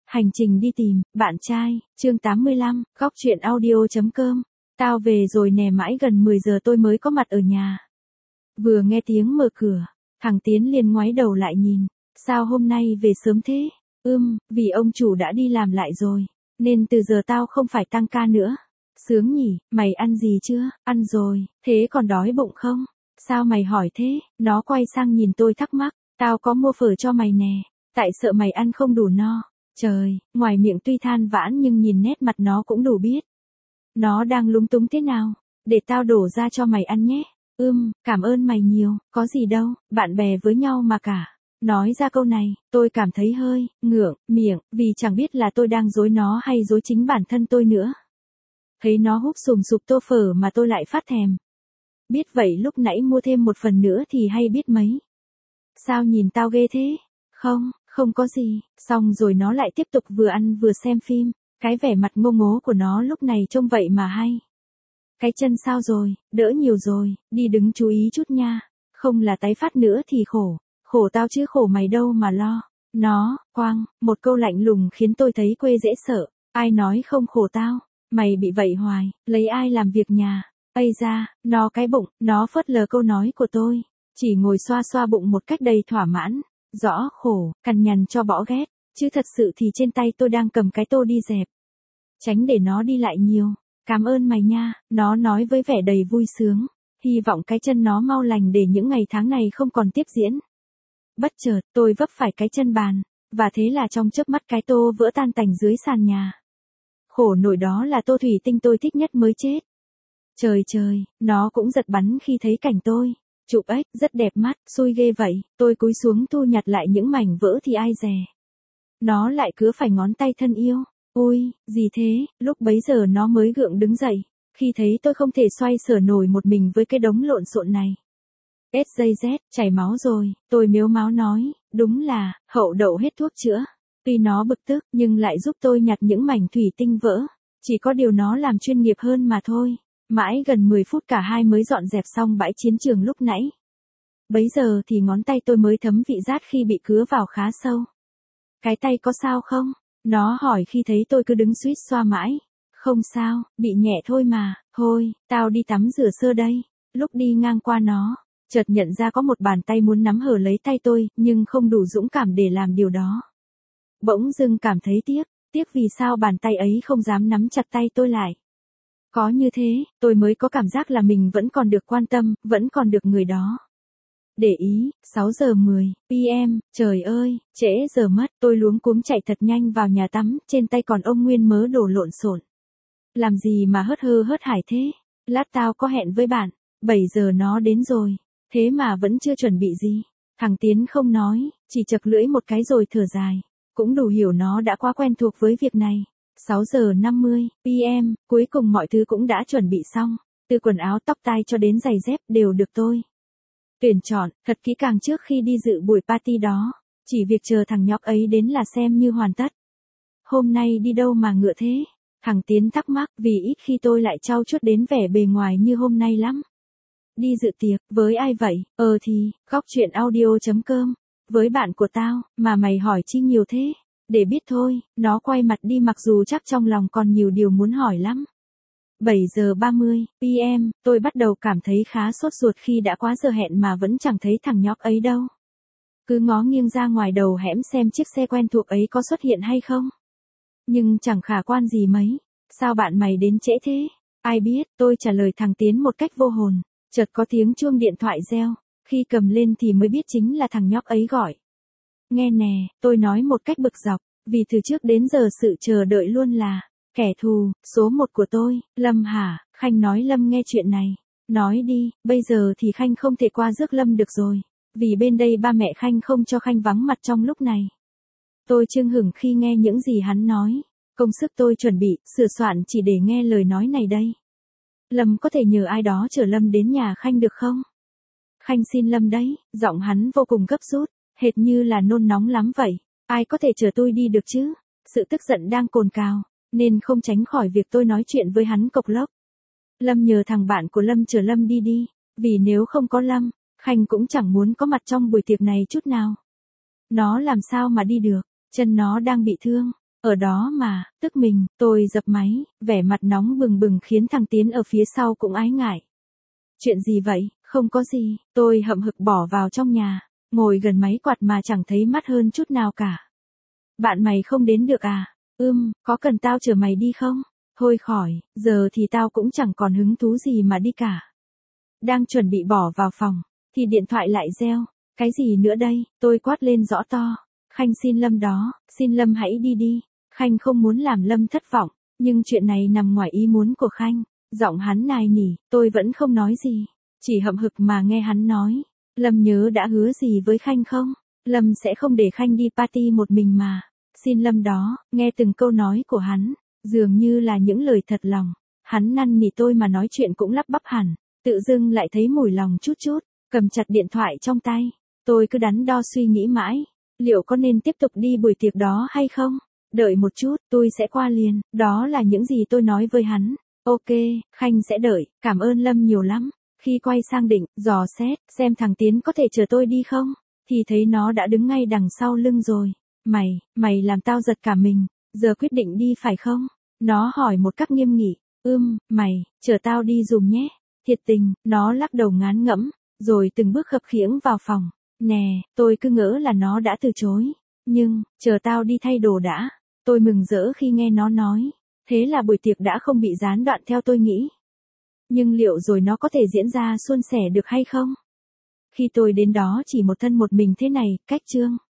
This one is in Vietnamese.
Hành trình đi tìm, bạn trai, chương 85, góc truyện audio.com. Tao về rồi nè, mãi gần 10 giờ tôi mới có mặt ở nhà. Vừa nghe tiếng mở cửa, thằng Tiến liền ngoái đầu lại nhìn. Sao hôm nay về sớm thế? Vì ông chủ đã đi làm lại rồi, nên từ giờ tao không phải tăng ca nữa. Sướng nhỉ, mày ăn gì chưa? Ăn rồi, thế còn đói bụng không? Sao mày hỏi thế? Nó quay sang nhìn tôi thắc mắc. Tao có mua phở cho mày nè, tại sợ mày ăn không đủ no. Trời, ngoài miệng tuy than vãn nhưng nhìn nét mặt nó cũng đủ biết. Nó đang lúng túng thế nào? Để tao đổ ra cho mày ăn nhé. Cảm ơn mày nhiều, có gì đâu, bạn bè với nhau mà cả. Nói ra câu này, tôi cảm thấy hơi ngượng miệng, vì chẳng biết là tôi đang dối nó hay dối chính bản thân tôi nữa. Thấy nó húp sùm sụp tô phở mà tôi lại phát thèm. Biết vậy lúc nãy mua thêm một phần nữa thì hay biết mấy. Sao nhìn tao ghê thế? Không có gì. Xong rồi nó lại tiếp tục vừa ăn vừa xem phim. Cái vẻ mặt ngô ngố của nó lúc này trông vậy mà hay. Cái chân sao rồi, đỡ nhiều rồi, đi đứng chú ý chút nha. Không là tái phát nữa thì khổ. Khổ tao chứ khổ mày đâu mà lo. Nó, quang, một câu lạnh lùng khiến tôi thấy quê dễ sợ. Ai nói không khổ tao? Mày bị vậy hoài, lấy ai làm việc nhà? Ây da, nó cái bụng, nó phớt lờ câu nói của tôi. Chỉ ngồi xoa xoa bụng một cách đầy thỏa mãn. Rõ khổ, cằn nhằn cho bỏ ghét. Chứ thật sự thì trên tay tôi đang cầm cái tô đi dẹp. Tránh để nó đi lại nhiều. Cảm ơn mày nha, nó nói với vẻ đầy vui sướng. Hy vọng cái chân nó mau lành để những ngày tháng này không còn tiếp diễn. Bất chợt, tôi vấp phải cái chân bàn. Và thế là trong chớp mắt cái tô vỡ tan tành dưới sàn nhà. Khổ nổi đó là tô thủy tinh tôi thích nhất mới chết. Trời, nó cũng giật bắn khi thấy cảnh tôi. Chụp ếch, rất đẹp mắt, xui ghê vậy, tôi cúi xuống thu nhặt lại những mảnh vỡ thì ai dè. Nó lại cứa phải ngón tay thân yêu. Ôi, gì thế, lúc bấy giờ nó mới gượng đứng dậy, khi thấy tôi không thể xoay sở nổi một mình với cái đống lộn xộn này. SJZ, chảy máu rồi, tôi mếu máo nói, đúng là, hậu đậu hết thuốc chữa. Tuy nó bực tức, nhưng lại giúp tôi nhặt những mảnh thủy tinh vỡ. Chỉ có điều nó làm chuyên nghiệp hơn mà thôi. Mãi gần 10 phút cả hai mới dọn dẹp xong bãi chiến trường lúc nãy. Bấy giờ thì ngón tay tôi mới thấm vị rát khi bị cứa vào khá sâu. Cái tay có sao không? Nó hỏi khi thấy tôi cứ đứng suýt xoa mãi. Không sao, bị nhẹ thôi mà, thôi, tao đi tắm rửa sơ đây. Lúc đi ngang qua nó, chợt nhận ra có một bàn tay muốn nắm hở lấy tay tôi, nhưng không đủ dũng cảm để làm điều đó. Bỗng dưng cảm thấy tiếc vì sao bàn tay ấy không dám nắm chặt tay tôi lại. Có như thế, tôi mới có cảm giác là mình vẫn còn được quan tâm, vẫn còn được người đó để ý. 6 giờ 10 PM, trời ơi, trễ giờ mất, tôi luống cuống chạy thật nhanh vào nhà tắm, trên tay còn ông nguyên mớ đồ lộn xộn. Làm gì mà hớt hơ hớt hải thế? Lát tao có hẹn với bạn, 7 giờ nó đến rồi, thế mà vẫn chưa chuẩn bị gì. Thằng Tiến không nói, chỉ chật lưỡi một cái rồi thở dài. Cũng đủ hiểu nó đã quá quen thuộc với việc này. 6 giờ 50 PM, cuối cùng mọi thứ cũng đã chuẩn bị xong. Từ quần áo tóc tai cho đến giày dép đều được tôi tuyển chọn thật kỹ càng trước khi đi dự buổi party đó. Chỉ việc chờ thằng nhóc ấy đến là xem như hoàn tất. Hôm nay đi đâu mà ngựa thế? Thằng Tiến thắc mắc vì ít khi tôi lại trau chuốt đến vẻ bề ngoài như hôm nay lắm. Đi dự tiệc, với ai vậy? Thì, góc truyện audio.com. Với bạn của tao, mà mày hỏi chi nhiều thế? Để biết thôi, nó quay mặt đi mặc dù chắc trong lòng còn nhiều điều muốn hỏi lắm. 7 giờ 30 PM, tôi bắt đầu cảm thấy khá sốt ruột khi đã quá giờ hẹn mà vẫn chẳng thấy thằng nhóc ấy đâu. Cứ ngó nghiêng ra ngoài đầu hẻm xem chiếc xe quen thuộc ấy có xuất hiện hay không. Nhưng chẳng khả quan gì mấy. Sao bạn mày đến trễ thế? Ai biết, tôi trả lời thằng Tiến một cách vô hồn. Chợt có tiếng chuông điện thoại reo. Khi cầm lên thì mới biết chính là thằng nhóc ấy gọi. Nghe nè, tôi nói một cách bực dọc, vì từ trước đến giờ sự chờ đợi luôn là kẻ thù số 1 của tôi. Lâm hả? Khanh nói Lâm nghe chuyện này. Nói đi, bây giờ thì Khanh không thể qua rước Lâm được rồi. Vì bên đây ba mẹ Khanh không cho Khanh vắng mặt trong lúc này. Tôi chưng hửng khi nghe những gì hắn nói. Công sức tôi chuẩn bị, sửa soạn chỉ để nghe lời nói này đây. Lâm có thể nhờ ai đó chở Lâm đến nhà Khanh được không? Khanh xin Lâm đấy, giọng hắn vô cùng gấp rút, hệt như là nôn nóng lắm vậy. Ai có thể chở tôi đi được chứ? Sự tức giận đang cồn cào, nên không tránh khỏi việc tôi nói chuyện với hắn cộc lốc. Lâm nhờ thằng bạn của Lâm chở Lâm đi, vì nếu không có Lâm, Khanh cũng chẳng muốn có mặt trong buổi tiệc này chút nào. Nó làm sao mà đi được, chân nó đang bị thương. Ở đó mà, tức mình, tôi dập máy, vẻ mặt nóng bừng bừng khiến thằng Tiến ở phía sau cũng ái ngại. Chuyện gì vậy, không có gì, tôi hậm hực bỏ vào trong nhà, ngồi gần máy quạt mà chẳng thấy mát hơn chút nào cả. Bạn mày không đến được à? Có cần tao chở mày đi không? Thôi khỏi, giờ thì tao cũng chẳng còn hứng thú gì mà đi cả. Đang chuẩn bị bỏ vào phòng, thì điện thoại lại reo. Cái gì nữa đây? Tôi quát lên rõ to. Khanh xin Lâm đó, xin Lâm hãy đi đi. Khanh không muốn làm Lâm thất vọng, nhưng chuyện này nằm ngoài ý muốn của Khanh. Giọng hắn nài nỉ, tôi vẫn không nói gì, chỉ hậm hực mà nghe hắn nói. Lâm nhớ đã hứa gì với Khanh không? Lâm sẽ không để Khanh đi party một mình mà. Xin Lâm đó, nghe từng câu nói của hắn, dường như là những lời thật lòng. Hắn năn nỉ tôi mà nói chuyện cũng lắp bắp hẳn, tự dưng lại thấy mùi lòng chút chút, cầm chặt điện thoại trong tay. Tôi cứ đắn đo suy nghĩ mãi, liệu có nên tiếp tục đi buổi tiệc đó hay không? Đợi một chút, tôi sẽ qua liền, đó là những gì tôi nói với hắn. Ok, Khanh sẽ đợi, cảm ơn Lâm nhiều lắm. Khi quay sang định, dò xét, xem thằng Tiến có thể chờ tôi đi không, thì thấy nó đã đứng ngay đằng sau lưng rồi. Mày làm tao giật cả mình, giờ quyết định đi phải không? Nó hỏi một cách nghiêm nghị. Mày, chờ tao đi dùm nhé. Thiệt tình, nó lắc đầu ngán ngẫm, rồi từng bước khập khiễng vào phòng. Nè, tôi cứ ngỡ là nó đã từ chối. Nhưng, chờ tao đi thay đồ đã. Tôi mừng rỡ khi nghe nó nói. Thế là buổi tiệc đã không bị gián đoạn theo tôi nghĩ. Nhưng liệu rồi nó có thể diễn ra suôn sẻ được hay không? Khi tôi đến đó chỉ một thân một mình thế này, cách chương.